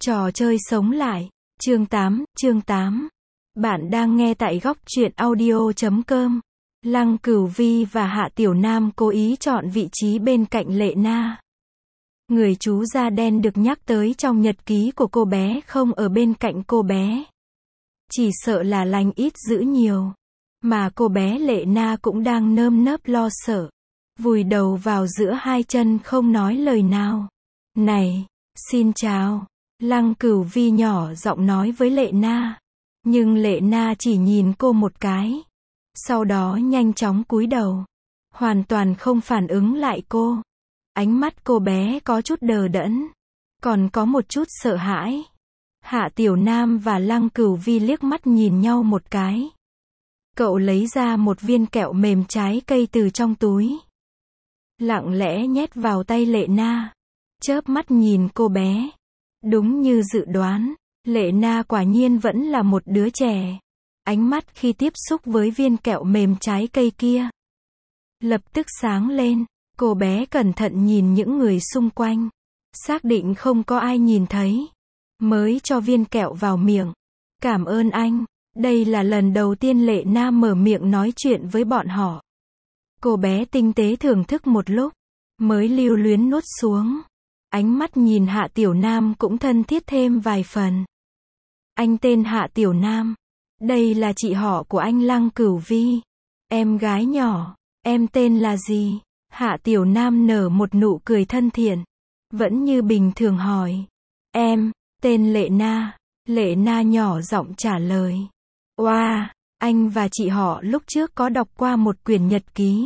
Trò chơi sống lại. Chương 8. Bạn đang nghe tại góc truyện audio.com. Lăng Cửu Vi và Hạ Tiểu Nam cố ý chọn vị trí bên cạnh Lệ Na. Người chú da đen được nhắc tới trong nhật ký của cô bé không ở bên cạnh cô bé. Chỉ sợ là lành ít dữ nhiều. Mà cô bé Lệ Na cũng đang nơm nớp lo sợ. Vùi đầu vào giữa hai chân không nói lời nào. Này, xin chào. Lăng Cửu Vi nhỏ giọng nói với Lệ Na. Nhưng Lệ Na chỉ nhìn cô một cái. Sau đó nhanh chóng cúi đầu. Hoàn toàn không phản ứng lại cô. Ánh mắt cô bé có chút đờ đẫn. Còn có một chút sợ hãi. Hạ Tiểu Nam và Lăng Cửu Vi liếc mắt nhìn nhau một cái. Cậu lấy ra một viên kẹo mềm trái cây từ trong túi. Lặng lẽ nhét vào tay Lệ Na. Chớp mắt nhìn cô bé. Đúng như dự đoán, Lệ Na quả nhiên vẫn là một đứa trẻ. Ánh mắt khi tiếp xúc với viên kẹo mềm trái cây kia lập tức sáng lên. Cô bé cẩn thận nhìn những người xung quanh. Xác định không có ai nhìn thấy. Mới cho viên kẹo vào miệng. Cảm ơn anh. Đây là lần đầu tiên Lệ Na mở miệng nói chuyện với bọn họ. Cô bé tinh tế thưởng thức một lúc. Mới lưu luyến nuốt xuống. Ánh mắt nhìn Hạ Tiểu Nam cũng thân thiết thêm vài phần. Anh tên Hạ Tiểu Nam. Đây là chị họ của anh Lăng Cửu Vi. Em gái nhỏ. Em tên là gì? Hạ Tiểu Nam nở một nụ cười thân thiện. Vẫn như bình thường hỏi. Em, tên Lệ Na. Lệ Na nhỏ giọng trả lời. Oa, anh và chị họ lúc trước có đọc qua một quyển nhật ký.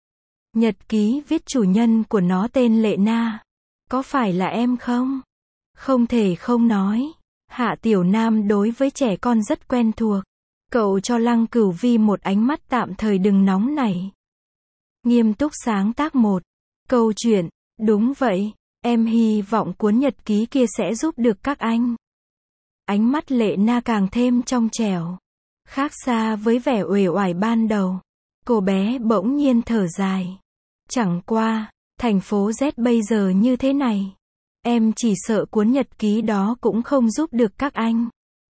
Nhật ký viết chủ nhân của nó tên Lệ Na. Có phải là em không? Không thể không nói. Hạ Tiểu Nam đối với trẻ con rất quen thuộc. Cậu cho Lăng Cửu Vi một ánh mắt tạm thời đừng nóng nảy. Nghiêm túc sáng tác một câu chuyện. Đúng vậy, em hy vọng cuốn nhật ký kia sẽ giúp được các anh. Ánh mắt Lệ Na càng thêm trong trẻo. Khác xa với vẻ uể oải ban đầu. Cô bé bỗng nhiên thở dài. Chẳng qua, thành phố Z bây giờ như thế này. Em chỉ sợ cuốn nhật ký đó cũng không giúp được các anh.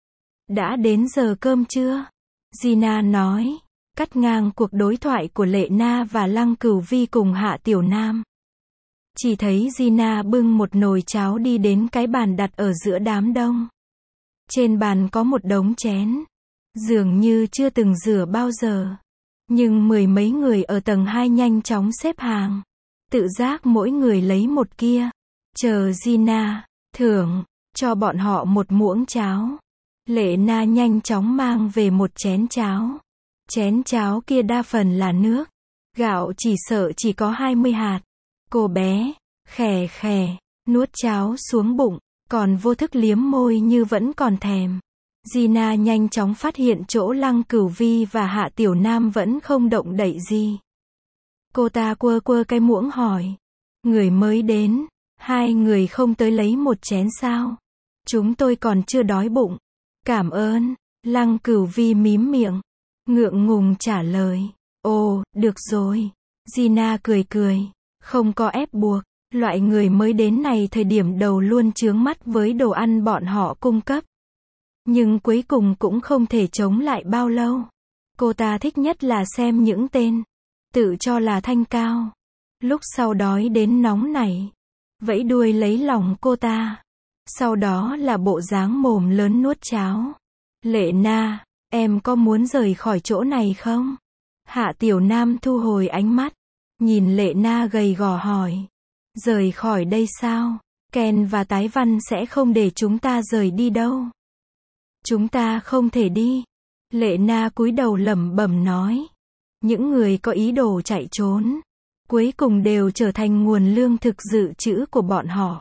Đã đến giờ cơm chưa? Gina nói, cắt ngang cuộc đối thoại của Lệ Na và Lăng Cửu Vi cùng Hạ Tiểu Nam. Chỉ thấy Gina bưng một nồi cháo đi đến cái bàn đặt ở giữa đám đông. Trên bàn có một đống chén. Dường như chưa từng rửa bao giờ. Nhưng mười mấy người ở tầng 2 nhanh chóng xếp hàng. Tự giác mỗi người lấy một kia. Chờ Gina thưởng cho bọn họ một muỗng cháo. Lệ Na nhanh chóng mang về một chén cháo. Chén cháo kia đa phần là nước. Gạo chỉ sợ chỉ có 20 hạt. Cô bé khè khè nuốt cháo xuống bụng, còn vô thức liếm môi như vẫn còn thèm. Gina nhanh chóng phát hiện chỗ Lăng Cửu Vi và Hạ Tiểu Nam vẫn không động đậy gì. Cô ta quơ quơ cái muỗng hỏi. Người mới đến, hai người không tới lấy một chén sao? Chúng tôi còn chưa đói bụng. Cảm ơn. Lăng Cửu Vi mím miệng. Ngượng ngùng trả lời. Ồ, được rồi. Gina cười cười. Không có ép buộc. Loại người mới đến này thời điểm đầu luôn chướng mắt với đồ ăn bọn họ cung cấp. Nhưng cuối cùng cũng không thể chống lại bao lâu. Cô ta thích nhất là xem những tên tự cho là thanh cao. Lúc sau đói đến nóng nảy. Vẫy đuôi lấy lòng cô ta. Sau đó là bộ dáng mồm lớn nuốt cháo. Lệ Na, em có muốn rời khỏi chỗ này không? Hạ Tiểu Nam thu hồi ánh mắt. Nhìn Lệ Na gầy gò hỏi. Rời khỏi đây sao? Ken và Tái Văn sẽ không để chúng ta rời đi đâu. Chúng ta không thể đi. Lệ Na cúi đầu lẩm bẩm nói. Những người có ý đồ chạy trốn, cuối cùng đều trở thành nguồn lương thực dự trữ của bọn họ.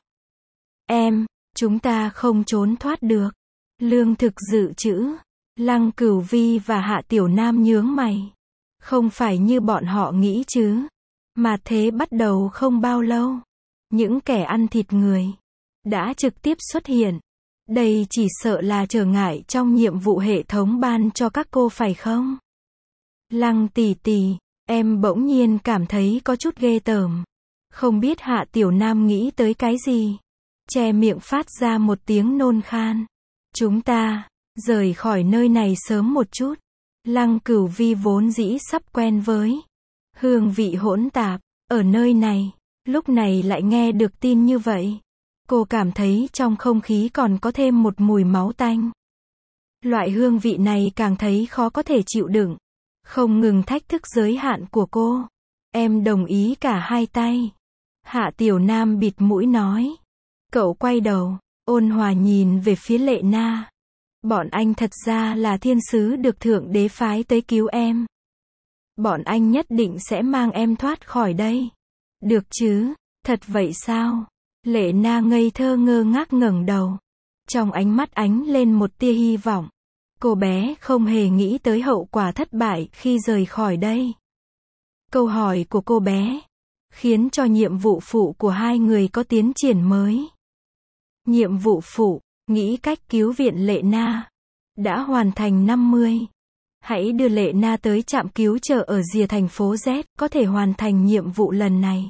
Chúng ta không trốn thoát được. Lương thực dự trữ. Lăng Cửu Vi và Hạ Tiểu Nam nhướng mày. Không phải như bọn họ nghĩ chứ. Mà thế bắt đầu không bao lâu. Những kẻ ăn thịt người đã trực tiếp xuất hiện. Đây chỉ sợ là trở ngại trong nhiệm vụ hệ thống ban cho các cô phải không? Lăng tỷ tỷ, em bỗng nhiên cảm thấy có chút ghê tởm. Không biết Hạ Tiểu Nam nghĩ tới cái gì. che miệng phát ra một tiếng nôn khan. Chúng ta rời khỏi nơi này sớm một chút. Lăng Cửu Vi vốn dĩ sắp quen với hương vị hỗn tạp ở nơi này, lúc này lại nghe được tin như vậy. Cô cảm thấy trong không khí còn có thêm một mùi máu tanh. Loại hương vị này càng thấy khó có thể chịu đựng, không ngừng thách thức giới hạn của cô. Em đồng ý cả hai tay. Hạ Tiểu Nam bịt mũi nói. Cậu quay đầu, ôn hòa nhìn về phía Lệ Na. Bọn anh thật ra là thiên sứ được Thượng Đế phái tới cứu em. Bọn anh nhất định sẽ mang em thoát khỏi đây. Được chứ? Thật vậy sao? Lệ Na ngây thơ ngơ ngác ngẩng đầu. Trong ánh mắt ánh lên một tia hy vọng. Cô bé không hề nghĩ tới hậu quả thất bại khi rời khỏi đây. Câu hỏi của cô bé khiến cho nhiệm vụ phụ của hai người có tiến triển mới. Nhiệm vụ phụ, nghĩ cách cứu viện Lệ Na, đã hoàn thành 50. Hãy đưa Lệ Na tới trạm cứu trợ ở rìa thành phố Z, có thể hoàn thành nhiệm vụ lần này.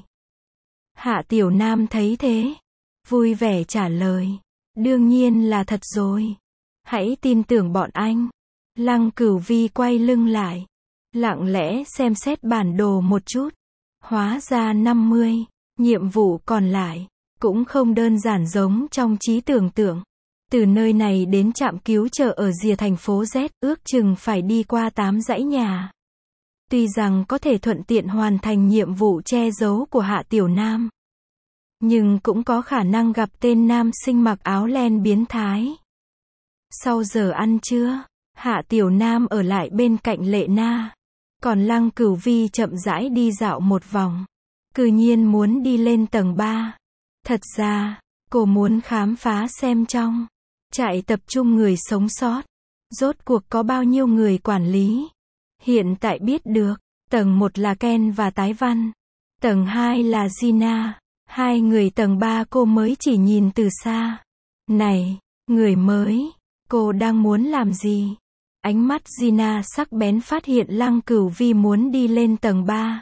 Hạ Tiểu Nam thấy thế, vui vẻ trả lời. Đương nhiên là thật rồi. Hãy tin tưởng bọn anh. Lăng Cửu Vi quay lưng lại, lặng lẽ xem xét bản đồ một chút. Hóa ra 50, nhiệm vụ còn lại cũng không đơn giản giống trong trí tưởng tượng. Từ nơi này đến trạm cứu trợ ở rìa thành phố Z, ước chừng phải đi qua 8 dãy nhà. Tuy rằng có thể thuận tiện hoàn thành nhiệm vụ che giấu của Hạ Tiểu Nam, nhưng cũng có khả năng gặp tên nam sinh mặc áo len biến thái. Sau giờ ăn trưa, Hạ Tiểu Nam ở lại bên cạnh Lệ Na. Còn Lăng Cửu Vi chậm rãi đi dạo một vòng. Cư nhiên muốn đi lên tầng 3. Thật ra, cô muốn khám phá xem trong trại tập trung người sống sót, rốt cuộc có bao nhiêu người quản lý. Hiện tại biết được, tầng 1 là Ken và Tái Văn. Tầng 2 là Gina. Hai người tầng 3 cô mới chỉ nhìn từ xa. Này, người mới, cô đang muốn làm gì? Ánh mắt Gina sắc bén phát hiện Lăng Cửu Vi muốn đi lên tầng 3.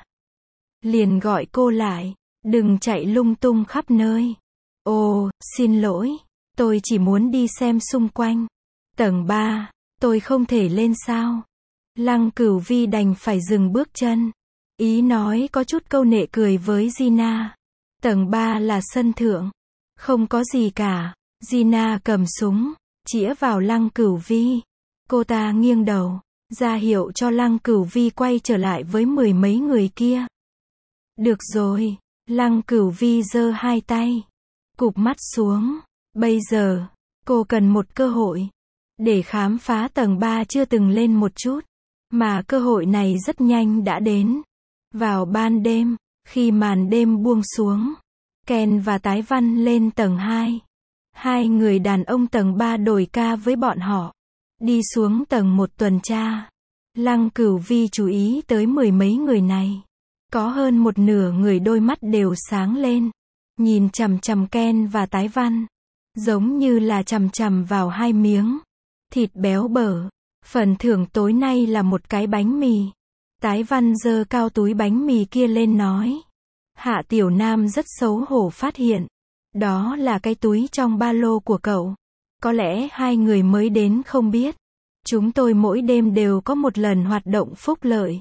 Liền gọi cô lại, đừng chạy lung tung khắp nơi. Ồ, xin lỗi, tôi chỉ muốn đi xem xung quanh. Tầng 3, tôi không thể lên sao? Lăng Cửu Vi đành phải dừng bước chân. Ý nói có chút câu nệ cười với Gina. Tầng 3 là sân thượng. Không có gì cả. Gina cầm súng, chĩa vào Lăng Cửu Vi. Cô ta nghiêng đầu, ra hiệu cho Lăng Cửu Vi quay trở lại với mười mấy người kia. Được rồi, Lăng Cửu Vi giơ hai tay, cụp mắt xuống. Bây giờ, cô cần một cơ hội để khám phá tầng 3 chưa từng lên một chút. Mà cơ hội này rất nhanh đã đến. Vào ban đêm, khi màn đêm buông xuống, Ken và Tái Văn lên tầng 2. Hai người đàn ông tầng 3 đổi ca với bọn họ. Đi xuống tầng 1 tuần tra. Lăng Cửu Vi chú ý tới mười mấy người này. Có hơn một nửa người đôi mắt đều sáng lên. Nhìn chằm chằm Ken và Tái Văn. Giống như là chằm chằm vào hai miếng thịt béo bở. Phần thưởng tối nay là một cái bánh mì. Tái Văn giơ cao túi bánh mì kia lên nói. Hạ Tiểu Nam rất xấu hổ phát hiện. Đó là cái túi trong ba lô của cậu. Có lẽ hai người mới đến không biết. Chúng tôi mỗi đêm đều có một lần hoạt động phúc lợi.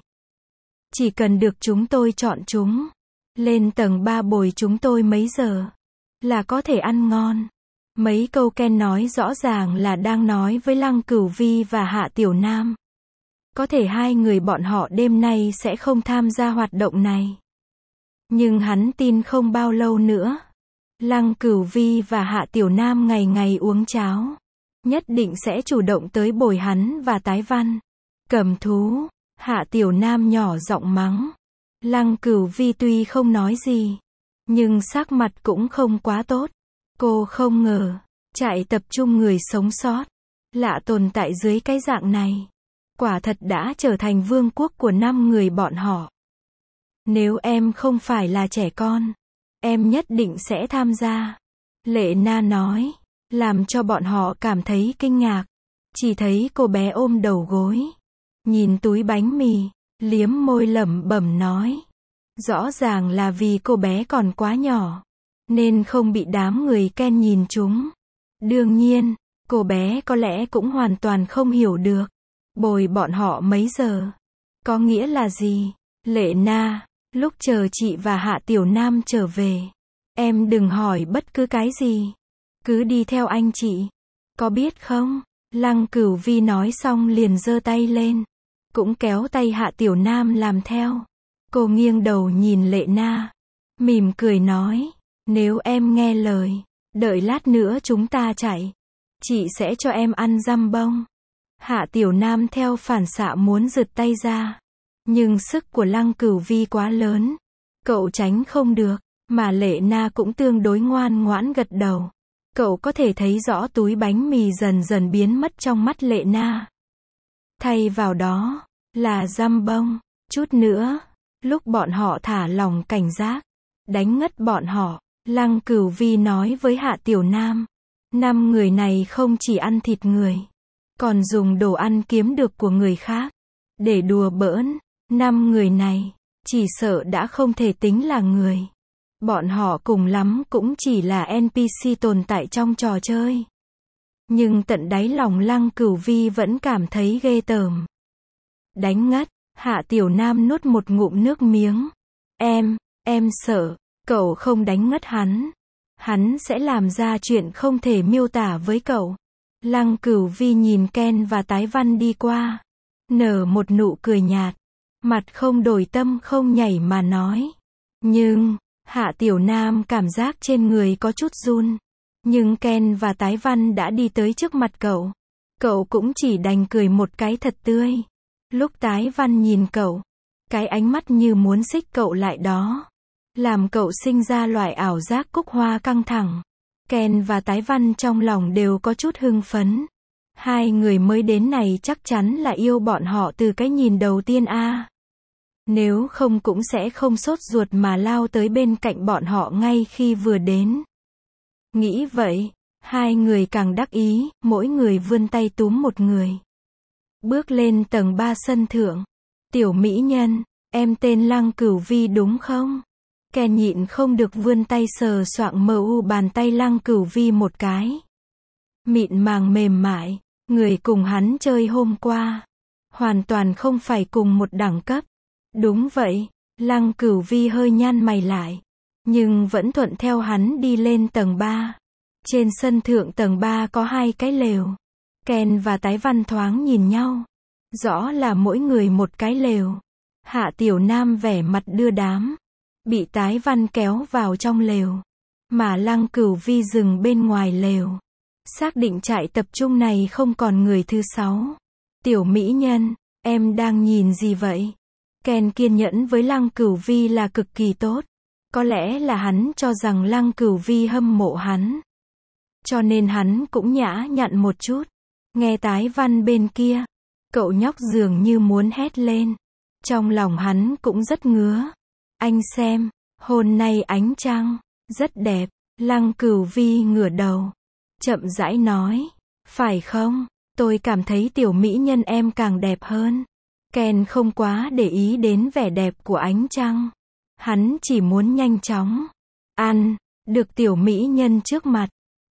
Chỉ cần được chúng tôi chọn chúng. Lên tầng 3 bồi chúng tôi mấy giờ. Là có thể ăn ngon. Mấy câu Ken nói rõ ràng là đang nói với Lăng Cửu Vi và Hạ Tiểu Nam. Có thể hai người bọn họ đêm nay sẽ không tham gia hoạt động này. Nhưng hắn tin không bao lâu nữa. Lăng Cửu Vi và Hạ Tiểu Nam ngày ngày uống cháo. Nhất định sẽ chủ động tới bồi hắn và Tái Văn. Cầm thú. Hạ Tiểu Nam nhỏ giọng mắng. Lăng Cửu Vi tuy không nói gì, nhưng sắc mặt cũng không quá tốt. Cô không ngờ, trại tập trung người sống sót, lạ tồn tại dưới cái dạng này. Quả thật đã trở thành vương quốc của 5 người bọn họ. Nếu em không phải là trẻ con, em nhất định sẽ tham gia. Lệ Na nói, làm cho bọn họ cảm thấy kinh ngạc. Chỉ thấy cô bé ôm đầu gối, nhìn túi bánh mì, liếm môi lẩm bẩm nói. Rõ ràng là vì cô bé còn quá nhỏ, nên không bị đám người Ken nhìn trúng. Đương nhiên, cô bé có lẽ cũng hoàn toàn không hiểu được. Bồi bọn họ mấy giờ? Có nghĩa là gì? Lệ Na, lúc chờ chị và Hạ Tiểu Nam trở về, em đừng hỏi bất cứ cái gì. Cứ đi theo anh chị. Có biết không? Lăng Cửu Vi nói xong liền giơ tay lên. Cũng kéo tay Hạ Tiểu Nam làm theo. Cô nghiêng đầu nhìn Lệ Na. Mỉm cười nói. Nếu em nghe lời, đợi lát nữa chúng ta chạy. Chị sẽ cho em ăn dăm bông. Hạ Tiểu Nam theo phản xạ muốn giật tay ra. Nhưng sức của Lăng Cửu Vi quá lớn. Cậu tránh không được. Mà Lệ Na cũng tương đối ngoan ngoãn gật đầu. Cậu có thể thấy rõ túi bánh mì dần dần biến mất trong mắt Lệ Na. Thay vào đó, là dăm bông. Chút nữa, lúc bọn họ thả lỏng cảnh giác, đánh ngất bọn họ, Lăng Cửu Vi nói với Hạ Tiểu Nam. 5 người này không chỉ ăn thịt người, còn dùng đồ ăn kiếm được của người khác. Để đùa bỡn, 5 người này, chỉ sợ đã không thể tính là người. Bọn họ cùng lắm cũng chỉ là NPC tồn tại trong trò chơi. Nhưng tận đáy lòng Lăng Cửu Vi vẫn cảm thấy ghê tởm. Đánh ngất, Hạ Tiểu Nam nuốt một ngụm nước miếng. Em sợ, cậu không đánh ngất hắn. Hắn sẽ làm ra chuyện không thể miêu tả với cậu. Lăng Cửu Vi nhìn Ken và Tái Văn đi qua. Nở một nụ cười nhạt. Mặt không đổi tâm không nhảy mà nói. Nhưng, Hạ Tiểu Nam cảm giác trên người có chút run. Nhưng Ken và Tái Văn đã đi tới trước mặt cậu. Cậu cũng chỉ đành cười một cái thật tươi. Lúc Tái Văn nhìn cậu, cái ánh mắt như muốn xích cậu lại đó. Làm cậu sinh ra loại ảo giác cúc hoa căng thẳng. Ken và Tái Văn trong lòng đều có chút hưng phấn. Hai người mới đến này chắc chắn là yêu bọn họ từ cái nhìn đầu tiên a. Nếu không cũng sẽ không sốt ruột mà lao tới bên cạnh bọn họ ngay khi vừa đến. Nghĩ vậy, hai người càng đắc ý, mỗi người vươn tay túm một người. Bước lên tầng 3 sân thượng. Tiểu mỹ nhân, em tên Lăng Cửu Vi đúng không? Ken nhịn không được vươn tay sờ soạng bàn tay Lăng Cửu Vi một cái. Mịn màng mềm mại, người cùng hắn chơi hôm qua. Hoàn toàn không phải cùng một đẳng cấp. Đúng vậy, Lăng Cửu Vi hơi nhăn mày lại. Nhưng vẫn thuận theo hắn đi lên tầng 3. Trên sân thượng tầng 3 có 2 cái lều. Ken và Tái Văn thoáng nhìn nhau. Rõ là mỗi người một cái lều. Hạ Tiểu Nam vẻ mặt đưa đám. Bị Tái Văn kéo vào trong lều. Mà Lăng Cửu Vi dừng bên ngoài lều. Xác định trại tập trung này không còn người thứ 6. Tiểu mỹ nhân, em đang nhìn gì vậy? Ken kiên nhẫn với Lăng Cửu Vi là cực kỳ tốt. Có lẽ là hắn cho rằng Lăng Cửu Vi hâm mộ hắn. Cho nên hắn cũng nhã nhặn một chút. Nghe Tái Văn bên kia, cậu nhóc dường như muốn hét lên. Trong lòng hắn cũng rất ngứa. Anh xem, hôm nay ánh trăng rất đẹp. Lăng Cửu Vi ngửa đầu, chậm rãi nói, phải không? Tôi cảm thấy tiểu mỹ nhân em càng đẹp hơn. Ken không quá để ý đến vẻ đẹp của ánh trăng. Hắn chỉ muốn nhanh chóng ăn được tiểu mỹ nhân trước mặt.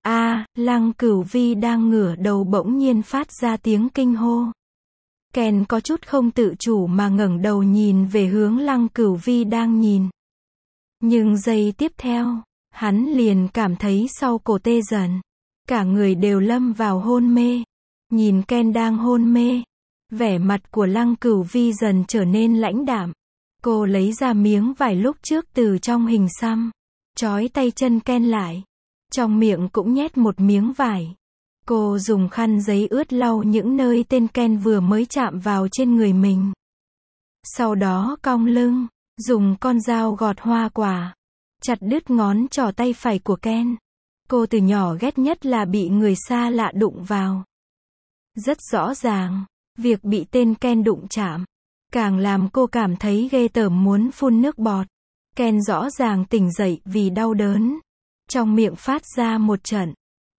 Lăng Cửu Vi đang ngửa đầu bỗng nhiên phát ra tiếng kinh hô. Ken có chút không tự chủ mà ngẩng đầu nhìn về hướng Lăng Cửu Vi đang nhìn. Nhưng giây tiếp theo, hắn liền cảm thấy sau cổ tê dần. Cả người đều lâm vào hôn mê. Nhìn Ken đang hôn mê, vẻ mặt của Lăng Cửu Vi dần trở nên lãnh đạm. Cô lấy ra miếng vải lúc trước từ trong hình xăm, trói tay chân Ken lại. Trong miệng cũng nhét một miếng vải. Cô dùng khăn giấy ướt lau những nơi tên Ken vừa mới chạm vào trên người mình. Sau đó cong lưng, dùng con dao gọt hoa quả, chặt đứt ngón trỏ tay phải của Ken. Cô từ nhỏ ghét nhất là bị người xa lạ đụng vào. Rất rõ ràng, việc bị tên Ken đụng chạm, càng làm cô cảm thấy ghê tởm muốn phun nước bọt. Ken rõ ràng tỉnh dậy vì đau đớn. Trong miệng phát ra một trận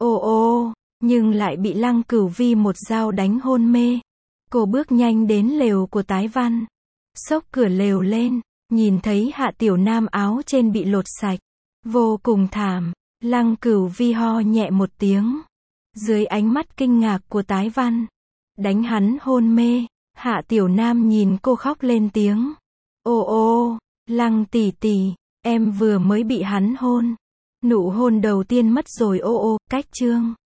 ô, nhưng lại bị Lăng Cửu Vi một dao đánh hôn mê. Cô bước nhanh đến lều của Tái Văn. Xốc cửa lều lên, nhìn thấy Hạ Tiểu Nam áo trên bị lột sạch. Vô cùng thảm. Lăng Cửu Vi ho nhẹ một tiếng. Dưới ánh mắt kinh ngạc của Tái Văn. Đánh hắn hôn mê. Hạ Tiểu Nam nhìn cô khóc lên tiếng. Ô ô, Lăng tỷ tỷ, em vừa mới bị hắn hôn. Nụ hôn đầu tiên mất rồi ô ô, cách chương.